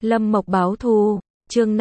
Lâm Mộc báo thù, chương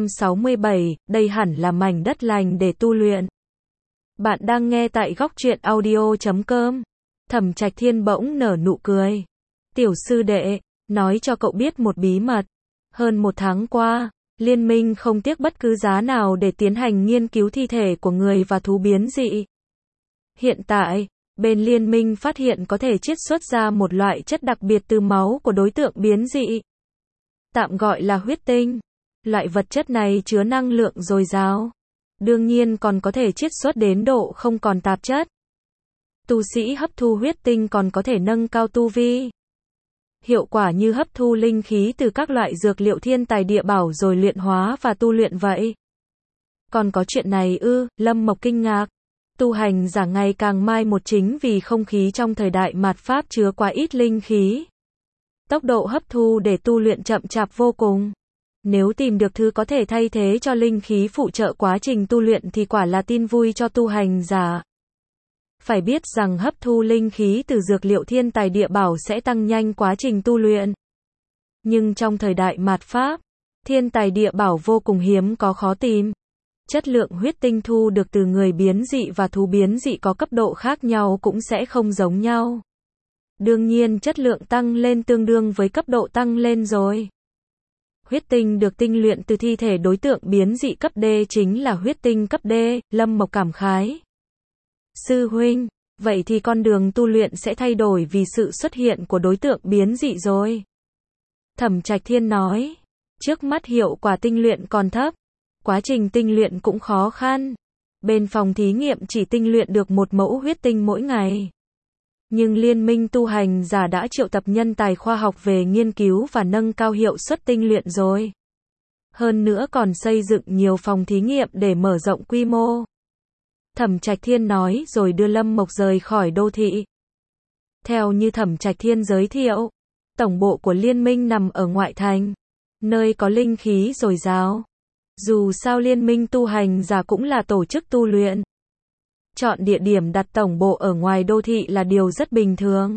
567, đây hẳn là mảnh đất lành để tu luyện. Bạn đang nghe tại góc truyện audio.com. Thẩm Trạch Thiên bỗng nở nụ cười. Tiểu sư đệ, nói cho cậu biết một bí mật. Hơn một tháng qua, Liên minh không tiếc bất cứ giá nào để tiến hành nghiên cứu thi thể của người và thú biến dị. Hiện tại, bên Liên minh phát hiện có thể chiết xuất ra một loại chất đặc biệt từ máu của đối tượng biến dị. Tạm gọi là huyết tinh. Loại vật chất này chứa năng lượng dồi dào. Đương nhiên còn có thể chiết xuất đến độ không còn tạp chất. Tu sĩ hấp thu huyết tinh còn có thể nâng cao tu vi. Hiệu quả như hấp thu linh khí từ các loại dược liệu thiên tài địa bảo rồi luyện hóa và tu luyện vậy. Còn có chuyện này ư? Lâm Mộc kinh ngạc. Tu hành giả ngày càng mai một chính vì không khí trong thời đại mạt Pháp chứa quá ít linh khí. Tốc độ hấp thu để tu luyện chậm chạp vô cùng. Nếu tìm được thứ có thể thay thế cho linh khí phụ trợ quá trình tu luyện thì quả là tin vui cho tu hành giả. Phải biết rằng hấp thu linh khí từ dược liệu thiên tài địa bảo sẽ tăng nhanh quá trình tu luyện. Nhưng trong thời đại mạt Pháp, thiên tài địa bảo vô cùng hiếm có khó tìm. Chất lượng huyết tinh thu được từ người biến dị và thú biến dị có cấp độ khác nhau cũng sẽ không giống nhau. Đương nhiên chất lượng tăng lên tương đương với cấp độ tăng lên rồi. Huyết tinh được tinh luyện từ thi thể đối tượng biến dị cấp D chính là huyết tinh cấp D, Lâm Mộc cảm khái. Sư huynh, vậy thì con đường tu luyện sẽ thay đổi vì sự xuất hiện của đối tượng biến dị rồi. Thẩm Trạch Thiên nói, trước mắt hiệu quả tinh luyện còn thấp, quá trình tinh luyện cũng khó khăn. Bên phòng thí nghiệm chỉ tinh luyện được một mẫu huyết tinh mỗi ngày. Nhưng Liên minh tu hành giả đã triệu tập nhân tài khoa học về nghiên cứu và nâng cao hiệu suất tinh luyện rồi. Hơn nữa còn xây dựng nhiều phòng thí nghiệm để mở rộng quy mô. Thẩm Trạch Thiên nói rồi đưa Lâm Mộc rời khỏi đô thị. Theo như Thẩm Trạch Thiên giới thiệu, tổng bộ của Liên minh nằm ở ngoại thành, nơi có linh khí dồi dào. Dù sao Liên minh tu hành giả cũng là tổ chức tu luyện. Chọn địa điểm đặt tổng bộ ở ngoài đô thị là điều rất bình thường.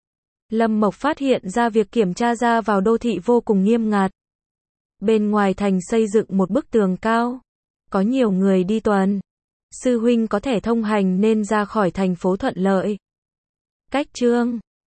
Lâm Mộc phát hiện ra việc kiểm tra ra vào đô thị vô cùng nghiêm ngặt. Bên ngoài thành xây dựng một bức tường cao. Có nhiều người đi tuần. Sư huynh có thể thông hành nên ra khỏi thành phố thuận lợi. Cách chương